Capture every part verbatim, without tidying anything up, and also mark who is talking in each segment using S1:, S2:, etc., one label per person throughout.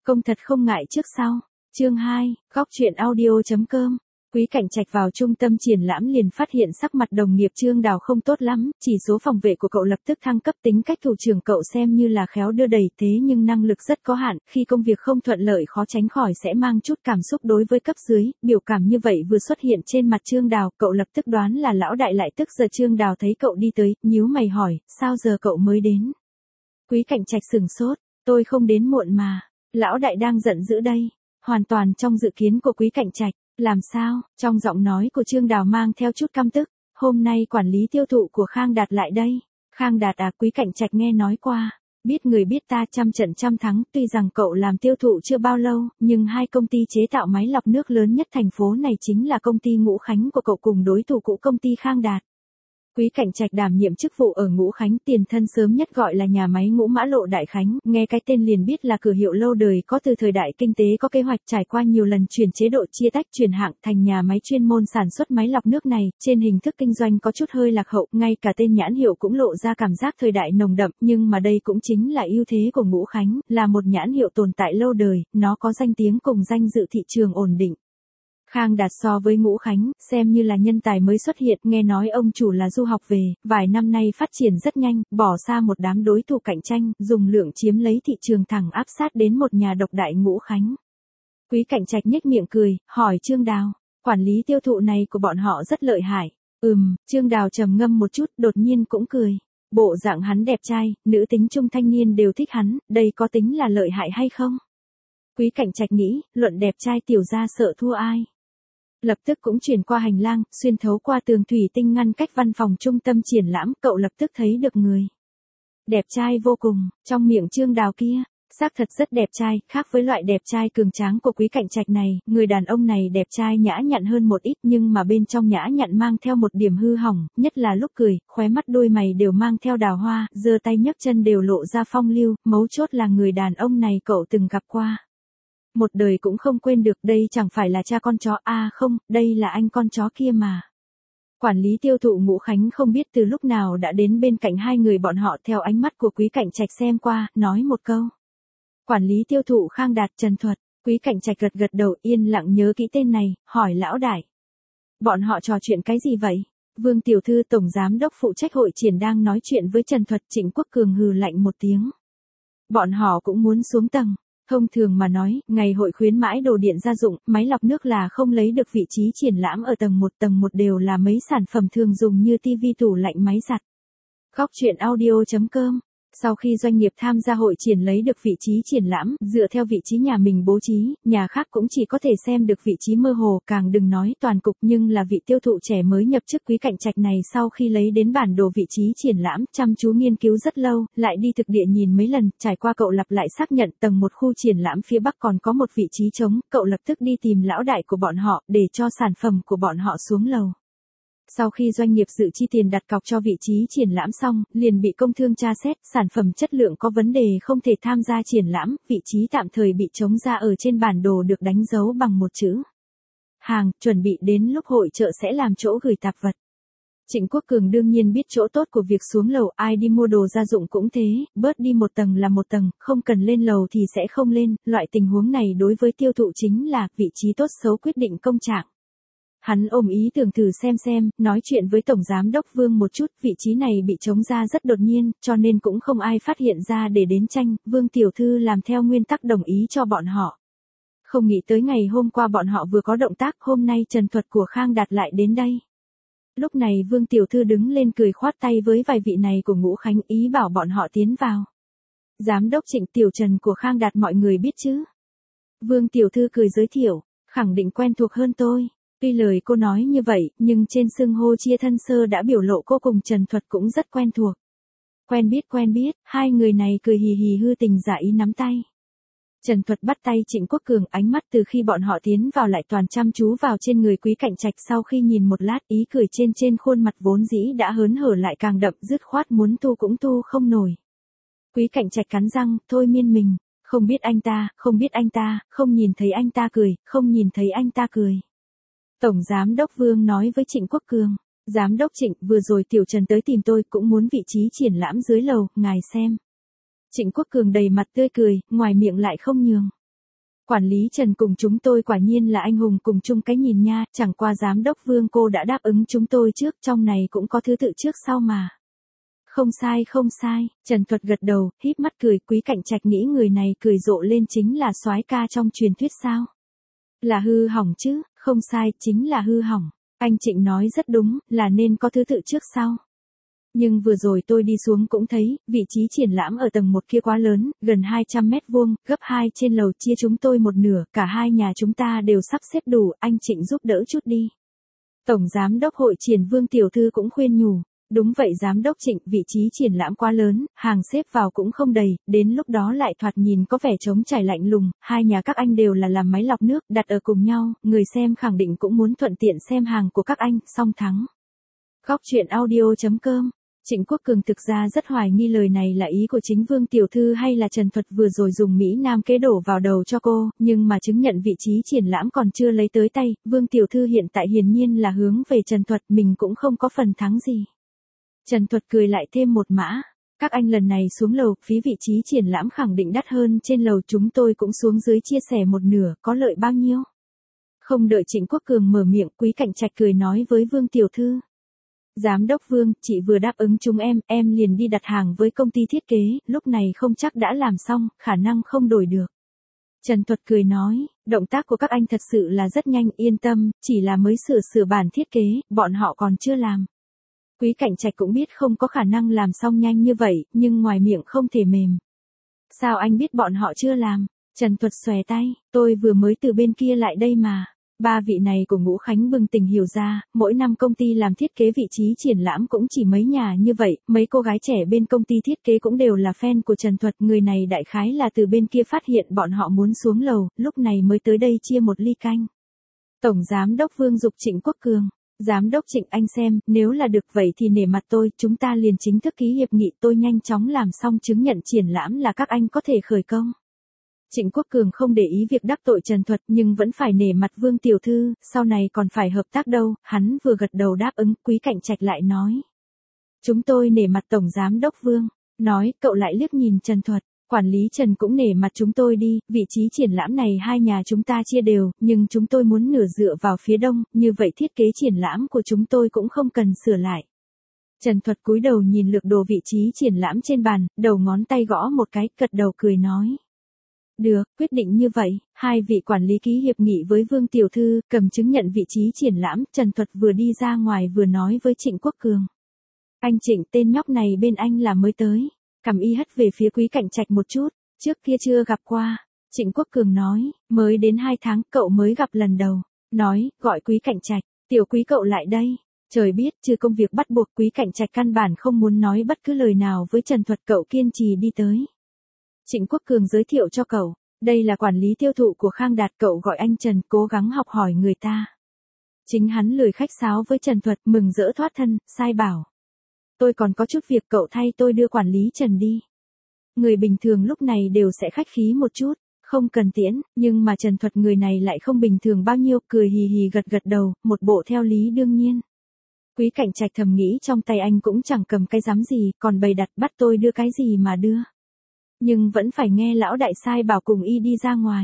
S1: Công thật không ngại trước sau. Chương hai, góc truyện audio.com. Quý Cảnh Trạch vào trung tâm triển lãm liền phát hiện sắc mặt đồng nghiệp Trương Đào không tốt lắm, chỉ số phòng vệ của cậu lập tức thăng cấp, tính cách thủ trưởng cậu xem như là khéo đưa đẩy, thế nhưng năng lực rất có hạn, khi công việc không thuận lợi khó tránh khỏi sẽ mang chút cảm xúc đối với cấp dưới, biểu cảm như vậy vừa xuất hiện trên mặt Trương Đào, cậu lập tức đoán là lão đại lại tức giờ. Trương Đào thấy cậu đi tới, nhíu mày hỏi, sao giờ cậu mới đến? Quý Cảnh Trạch sửng sốt, tôi không đến muộn mà, lão đại đang giận dữ đây, hoàn toàn trong dự kiến của Quý Cảnh Trạch. Làm sao? Trong giọng nói của Trương Đào mang theo chút căm tức, hôm nay quản lý tiêu thụ của Khang Đạt lại đây. Khang Đạt à? Quý Cảnh Trạch nghe nói qua, biết người biết ta, trăm trận trăm thắng, tuy rằng cậu làm tiêu thụ chưa bao lâu, nhưng hai công ty chế tạo máy lọc nước lớn nhất thành phố này chính là công ty Ngũ Khánh của cậu cùng đối thủ cũ công ty Khang Đạt. Quý Cảnh Trạch đảm nhiệm chức vụ ở Ngũ Khánh, tiền thân sớm nhất gọi là nhà máy Ngũ Mã Lộ Đại Khánh, nghe cái tên liền biết là cửa hiệu lâu đời có từ thời đại kinh tế có kế hoạch, trải qua nhiều lần chuyển chế độ chia tách chuyển hạng thành nhà máy chuyên môn sản xuất máy lọc nước này, trên hình thức kinh doanh có chút hơi lạc hậu, ngay cả tên nhãn hiệu cũng lộ ra cảm giác thời đại nồng đậm, nhưng mà đây cũng chính là ưu thế của Ngũ Khánh, là một nhãn hiệu tồn tại lâu đời, nó có danh tiếng cùng danh dự thị trường ổn định. Khang Đạt so với Ngũ Khánh, xem như là nhân tài mới xuất hiện, nghe nói ông chủ là du học về, vài năm nay phát triển rất nhanh, bỏ xa một đám đối thủ cạnh tranh, dùng lượng chiếm lấy thị trường, thẳng áp sát đến một nhà độc đại Ngũ Khánh. Quý Cảnh Trạch nhếch miệng cười, hỏi Trương Đào, quản lý tiêu thụ này của bọn họ rất lợi hại. Ừm, Trương Đào trầm ngâm một chút, đột nhiên cũng cười. Bộ dạng hắn đẹp trai, nữ tính trung thanh niên đều thích hắn, đây có tính là lợi hại hay không? Quý Cảnh Trạch nghĩ, luận đẹp trai tiểu gia sợ thua ai. Lập tức cũng chuyển qua hành lang, xuyên thấu qua tường thủy tinh ngăn cách văn phòng trung tâm triển lãm, cậu lập tức thấy được người. Đẹp trai vô cùng, trong miệng Trương Đào kia, xác thật rất đẹp trai, khác với loại đẹp trai cường tráng của Quý Cảnh Trạch này, người đàn ông này đẹp trai nhã nhặn hơn một ít, nhưng mà bên trong nhã nhặn mang theo một điểm hư hỏng, nhất là lúc cười, khóe mắt đôi mày đều mang theo đào hoa, giơ tay nhấc chân đều lộ ra phong lưu, mấu chốt là người đàn ông này cậu từng gặp qua. Một đời cũng không quên được, đây chẳng phải là cha con chó, a à không, đây là anh con chó kia mà. Quản lý tiêu thụ Ngũ Khánh không biết từ lúc nào đã đến bên cạnh hai người bọn họ, theo ánh mắt của Quý Cảnh Trạch xem qua, nói một câu. Quản lý tiêu thụ Khang Đạt, Trần Thuật. Quý Cảnh Trạch gật gật đầu, yên lặng nhớ kỹ tên này, hỏi lão đại. Bọn họ trò chuyện cái gì vậy? Vương tiểu thư tổng giám đốc phụ trách hội triển đang nói chuyện với Trần Thuật. Trịnh Quốc Cường hừ lạnh một tiếng. Bọn họ cũng muốn xuống tầng. Thông thường mà nói, ngày hội khuyến mãi đồ điện gia dụng, máy lọc nước là không lấy được vị trí triển lãm ở tầng một, tầng một đều là mấy sản phẩm thường dùng như tivi, tủ lạnh, máy giặt. Góc truyện audio.com. Sau khi doanh nghiệp tham gia hội triển lấy được vị trí triển lãm, dựa theo vị trí nhà mình bố trí, nhà khác cũng chỉ có thể xem được vị trí mơ hồ, càng đừng nói toàn cục, nhưng là vị tiêu thụ trẻ mới nhập chức Quý Cảnh Trạch này sau khi lấy đến bản đồ vị trí triển lãm, chăm chú nghiên cứu rất lâu, lại đi thực địa nhìn mấy lần, trải qua cậu lặp lại xác nhận tầng một khu triển lãm phía bắc còn có một vị trí trống, cậu lập tức đi tìm lão đại của bọn họ, để cho sản phẩm của bọn họ xuống lầu. Sau khi doanh nghiệp dự chi tiền đặt cọc cho vị trí triển lãm xong, liền bị công thương tra xét, sản phẩm chất lượng có vấn đề không thể tham gia triển lãm, vị trí tạm thời bị trống ra ở trên bản đồ được đánh dấu bằng một chữ hàng, chuẩn bị đến lúc hội chợ sẽ làm chỗ gửi tạp vật. Trịnh Quốc Cường đương nhiên biết chỗ tốt của việc xuống lầu, ai đi mua đồ gia dụng cũng thế, bớt đi một tầng là một tầng, không cần lên lầu thì sẽ không lên, loại tình huống này đối với tiêu thụ chính là vị trí tốt xấu quyết định công trạng. Hắn ôm ý tưởng thử xem xem, nói chuyện với Tổng Giám đốc Vương một chút, vị trí này bị trống ra rất đột nhiên, cho nên cũng không ai phát hiện ra để đến tranh, Vương tiểu thư làm theo nguyên tắc đồng ý cho bọn họ. Không nghĩ tới ngày hôm qua bọn họ vừa có động tác, hôm nay Trần Thuật của Khang Đạt lại đến đây. Lúc này Vương tiểu thư đứng lên cười khoát tay với vài vị này của Ngũ Khánh, ý bảo bọn họ tiến vào. Giám đốc Trịnh, tiểu Trần của Khang Đạt mọi người biết chứ? Vương tiểu thư cười giới thiệu, khẳng định quen thuộc hơn tôi. Tuy lời cô nói như vậy, nhưng trên xưng hô chia thân sơ đã biểu lộ cô cùng Trần Thuật cũng rất quen thuộc. Quen biết quen biết, hai người này cười hì hì hư tình giả ý nắm tay. Trần Thuật bắt tay Trịnh Quốc Cường, ánh mắt từ khi bọn họ tiến vào lại toàn chăm chú vào trên người Quý Cảnh Trạch, sau khi nhìn một lát ý cười trên trên khuôn mặt vốn dĩ đã hớn hở lại càng đậm, dứt khoát muốn tu cũng tu không nổi. Quý Cảnh Trạch cắn răng, thôi miên mình, không biết anh ta, không biết anh ta, không nhìn thấy anh ta cười, không nhìn thấy anh ta cười. Tổng Giám đốc Vương nói với Trịnh Quốc Cường, Giám đốc Trịnh, vừa rồi tiểu Trần tới tìm tôi, cũng muốn vị trí triển lãm dưới lầu, ngài xem. Trịnh Quốc Cường đầy mặt tươi cười, ngoài miệng lại không nhường. Quản lý Trần cùng chúng tôi quả nhiên là anh hùng cùng chung cái nhìn nha, chẳng qua giám đốc Vương cô đã đáp ứng chúng tôi trước, trong này cũng có thứ tự trước sau mà. Không sai không sai, Trần Thuật gật đầu, híp mắt cười, Quý Cạnh Trạch nghĩ người này cười rộ lên chính là soái ca trong truyền thuyết sao? Là hư hỏng chứ, không sai, chính là hư hỏng. Anh Trịnh nói rất đúng, là nên có thứ tự trước sau. Nhưng vừa rồi tôi đi xuống cũng thấy, vị trí triển lãm ở tầng một kia quá lớn, gần hai trăm mét vuông, gấp hai trên lầu chia chúng tôi một nửa, cả hai nhà chúng ta đều sắp xếp đủ, anh Trịnh giúp đỡ chút đi. Tổng Giám đốc Hội Triển Vương Tiểu Thư cũng khuyên nhủ. Đúng vậy Giám đốc Trịnh, vị trí triển lãm quá lớn, hàng xếp vào cũng không đầy, đến lúc đó lại thoạt nhìn có vẻ trống trải lạnh lùng, hai nhà các anh đều là làm máy lọc nước, đặt ở cùng nhau, người xem khẳng định cũng muốn thuận tiện xem hàng của các anh, song thắng. Góc truyện audio chấm com. Trịnh Quốc Cường thực ra rất hoài nghi lời này là ý của chính Vương Tiểu Thư hay là Trần Thuật vừa rồi dùng Mỹ Nam kế đổ vào đầu cho cô, nhưng mà chứng nhận vị trí triển lãm còn chưa lấy tới tay, Vương Tiểu Thư hiện tại hiển nhiên là hướng về Trần Thuật, mình cũng không có phần thắng gì. Trần Thuật cười lại thêm một mã. Các anh lần này xuống lầu, phí vị trí triển lãm khẳng định đắt hơn trên lầu, chúng tôi cũng xuống dưới chia sẻ một nửa, có lợi bao nhiêu? Không đợi Trịnh Quốc Cường mở miệng, Quý Cạnh Trạch cười nói với Vương Tiểu Thư. Giám đốc Vương, chị vừa đáp ứng chúng em, em liền đi đặt hàng với công ty thiết kế, lúc này không chắc đã làm xong, khả năng không đổi được. Trần Thuật cười nói, động tác của các anh thật sự là rất nhanh, yên tâm, chỉ là mới sửa sửa bản thiết kế, bọn họ còn chưa làm. Quý Cạnh Trạch cũng biết không có khả năng làm xong nhanh như vậy, nhưng ngoài miệng không thể mềm. Sao anh biết bọn họ chưa làm? Trần Thuật xòe tay, tôi vừa mới từ bên kia lại đây mà. Ba vị này của Ngũ Khánh bừng tỉnh hiểu ra, mỗi năm công ty làm thiết kế vị trí triển lãm cũng chỉ mấy nhà như vậy, mấy cô gái trẻ bên công ty thiết kế cũng đều là fan của Trần Thuật, người này đại khái là từ bên kia phát hiện bọn họ muốn xuống lầu, lúc này mới tới đây chia một ly canh. Tổng Giám đốc Vương giục Trịnh Quốc Cường. Giám đốc Trịnh anh xem, nếu là được vậy thì nể mặt tôi, chúng ta liền chính thức ký hiệp nghị, tôi nhanh chóng làm xong chứng nhận triển lãm là các anh có thể khởi công. Trịnh Quốc Cường không để ý việc đắc tội Trần Thuật nhưng vẫn phải nể mặt Vương Tiểu Thư, sau này còn phải hợp tác đâu, hắn vừa gật đầu đáp ứng, Quý Cạnh Trạch lại nói. Chúng tôi nể mặt Tổng Giám đốc Vương, nói, cậu lại liếc nhìn Trần Thuật. Quản lý Trần cũng nể mặt chúng tôi đi, vị trí triển lãm này hai nhà chúng ta chia đều, nhưng chúng tôi muốn nửa dựa vào phía đông, như vậy thiết kế triển lãm của chúng tôi cũng không cần sửa lại. Trần Thuật cúi đầu nhìn lược đồ vị trí triển lãm trên bàn, đầu ngón tay gõ một cái, gật đầu cười nói. Được, quyết định như vậy, hai vị quản lý ký hiệp nghị với Vương Tiểu Thư, cầm chứng nhận vị trí triển lãm, Trần Thuật vừa đi ra ngoài vừa nói với Trịnh Quốc Cường. Anh Trịnh, tên nhóc này bên anh là mới tới. Cầm y hất về phía Quý Cạnh Trạch một chút, trước kia chưa gặp qua. Trịnh Quốc Cường nói, mới đến hai tháng, cậu mới gặp lần đầu. Nói, gọi Quý Cạnh Trạch, tiểu Quý cậu lại đây. Trời biết, trừ công việc bắt buộc, Quý Cạnh Trạch căn bản không muốn nói bất cứ lời nào với Trần Thuật, cậu kiên trì đi tới. Trịnh Quốc Cường giới thiệu cho cậu, đây là quản lý tiêu thụ của Khang Đạt, cậu gọi anh Trần, cố gắng học hỏi người ta. Chính hắn lười khách sáo với Trần Thuật, mừng rỡ thoát thân, sai bảo. Tôi còn có chút việc, cậu thay tôi đưa quản lý Trần đi. Người bình thường lúc này đều sẽ khách khí một chút, không cần tiễn, nhưng mà Trần Thuật người này lại không bình thường bao nhiêu, cười hì hì gật gật đầu, một bộ theo lý đương nhiên. Quý Cạnh Trạch thầm nghĩ trong tay anh cũng chẳng cầm cái dám gì, còn bày đặt bắt tôi đưa cái gì mà đưa. Nhưng vẫn phải nghe lão đại sai bảo cùng y đi ra ngoài.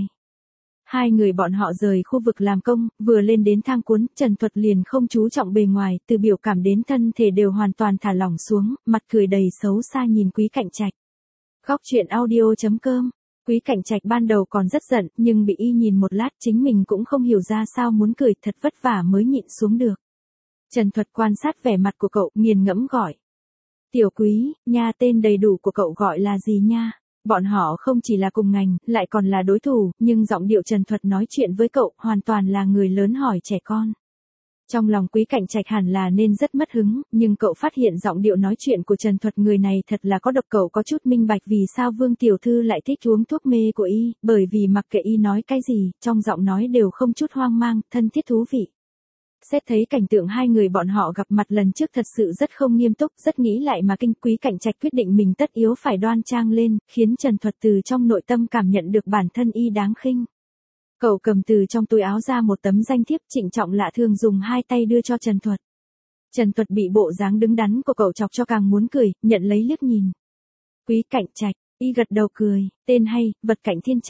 S1: Hai người bọn họ rời khu vực làm công, vừa lên đến thang cuốn, Trần Thuật liền không chú trọng bề ngoài, từ biểu cảm đến thân thể đều hoàn toàn thả lỏng xuống, mặt cười đầy xấu xa nhìn Quý Cạnh Trạch. Góc truyện audio chấm com. Quý Cạnh Trạch ban đầu còn rất giận, nhưng bị y nhìn một lát chính mình cũng không hiểu ra sao muốn cười, thật vất vả mới nhịn xuống được. Trần Thuật quan sát vẻ mặt của cậu, nghiền ngẫm gọi. Tiểu Quý, nha, tên đầy đủ của cậu gọi là gì nha? Bọn họ không chỉ là cùng ngành, lại còn là đối thủ, nhưng giọng điệu Trần Thuật nói chuyện với cậu hoàn toàn là người lớn hỏi trẻ con. Trong lòng Quý Cạnh Trạch hẳn là nên rất mất hứng, nhưng cậu phát hiện giọng điệu nói chuyện của Trần Thuật người này thật là có độc, cậu có chút minh bạch vì sao Vương Tiểu Thư lại thích uống thuốc mê của y, bởi vì mặc kệ y nói cái gì, trong giọng nói đều không chút hoang mang, thân thiết thú vị. Xét thấy cảnh tượng hai người bọn họ gặp mặt lần trước thật sự rất không nghiêm túc, rất nghĩ lại mà kinh, Quý Cạnh Trạch quyết định mình tất yếu phải đoan trang lên, khiến Trần Thuật từ trong nội tâm cảm nhận được bản thân y đáng khinh. Cậu cầm từ trong túi áo ra một tấm danh thiếp, trịnh trọng lạ thường dùng hai tay đưa cho Trần Thuật. Trần Thuật bị bộ dáng đứng đắn của cậu chọc cho càng muốn cười, nhận lấy liếc nhìn. Quý Cạnh Trạch, y gật đầu cười, tên hay, vật cạnh thiên trạch.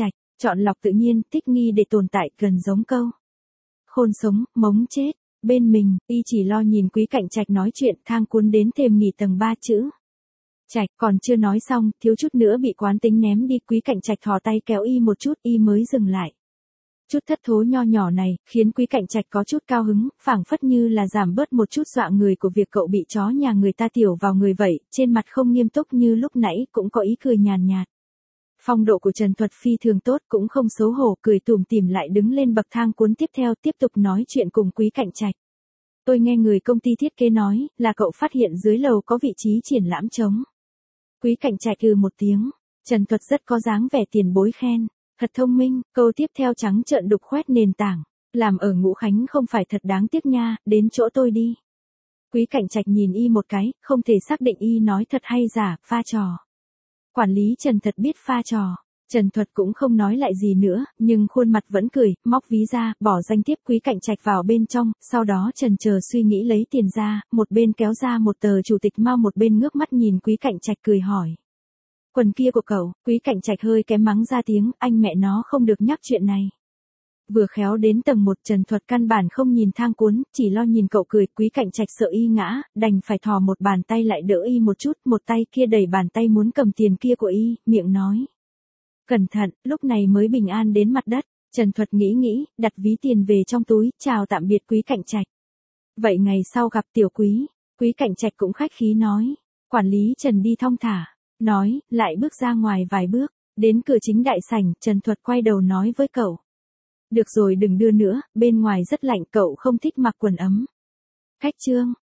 S1: Chọn lọc tự nhiên, thích nghi để tồn tại, gần giống câu. Khôn sống, mống chết. Bên mình, y chỉ lo nhìn Quý Cạnh Trạch nói chuyện, thang cuốn đến thềm nghỉ tầng ba chữ. Trạch, còn chưa nói xong, thiếu chút nữa bị quán tính ném đi, Quý Cạnh Trạch thò tay kéo y một chút, y mới dừng lại. Chút thất thố nho nhỏ này, khiến Quý Cạnh Trạch có chút cao hứng, phảng phất như là giảm bớt một chút dọa người của việc cậu bị chó nhà người ta tiểu vào người vậy, trên mặt không nghiêm túc như lúc nãy, cũng có ý cười nhàn nhạt. Phong độ của Trần Thuật phi thường tốt, cũng không xấu hổ, cười tủm tỉm lại đứng lên bậc thang cuốn tiếp theo, tiếp tục nói chuyện cùng Quý Cạnh Trạch. Tôi nghe người công ty thiết kế nói, là cậu phát hiện dưới lầu có vị trí triển lãm trống. Quý Cạnh Trạch ừ một tiếng, Trần Thuật rất có dáng vẻ tiền bối khen. Thật thông minh, câu tiếp theo trắng trợn đục khoét nền tảng. Làm ở Ngũ Khánh không phải thật đáng tiếc nha, đến chỗ tôi đi. Quý Cạnh Trạch nhìn y một cái, không thể xác định y nói thật hay giả, pha trò. Quản lý Trần thật biết pha trò. Trần Thuật cũng không nói lại gì nữa, nhưng khuôn mặt vẫn cười, móc ví ra, bỏ danh thiếp Quý Cạnh Trạch vào bên trong, sau đó Trần chờ suy nghĩ lấy tiền ra, một bên kéo ra một tờ chủ tịch Mao, một bên ngước mắt nhìn Quý Cạnh Trạch cười hỏi. Quần kia của cậu, Quý Cạnh Trạch hơi kém mắng ra tiếng, anh mẹ nó không được nhắc chuyện này. Vừa khéo đến tầng một, Trần Thuật căn bản không nhìn thang cuốn, chỉ lo nhìn cậu cười, Quý Cạnh Trạch sợ y ngã, đành phải thò một bàn tay lại đỡ y một chút, một tay kia đẩy bàn tay muốn cầm tiền kia của y, miệng nói. Cẩn thận, lúc này mới bình an đến mặt đất. Trần Thuật nghĩ nghĩ, đặt ví tiền về trong túi, chào tạm biệt Quý Cạnh Trạch. Vậy ngày sau gặp tiểu Quý, Quý Cạnh Trạch cũng khách khí nói. Quản lý Trần đi thong thả. Nói, lại bước ra ngoài vài bước, đến cửa chính đại sảnh, Trần Thuật quay đầu nói với cậu. Được rồi đừng đưa nữa, bên ngoài rất lạnh, cậu không thích mặc quần ấm. Cách chương.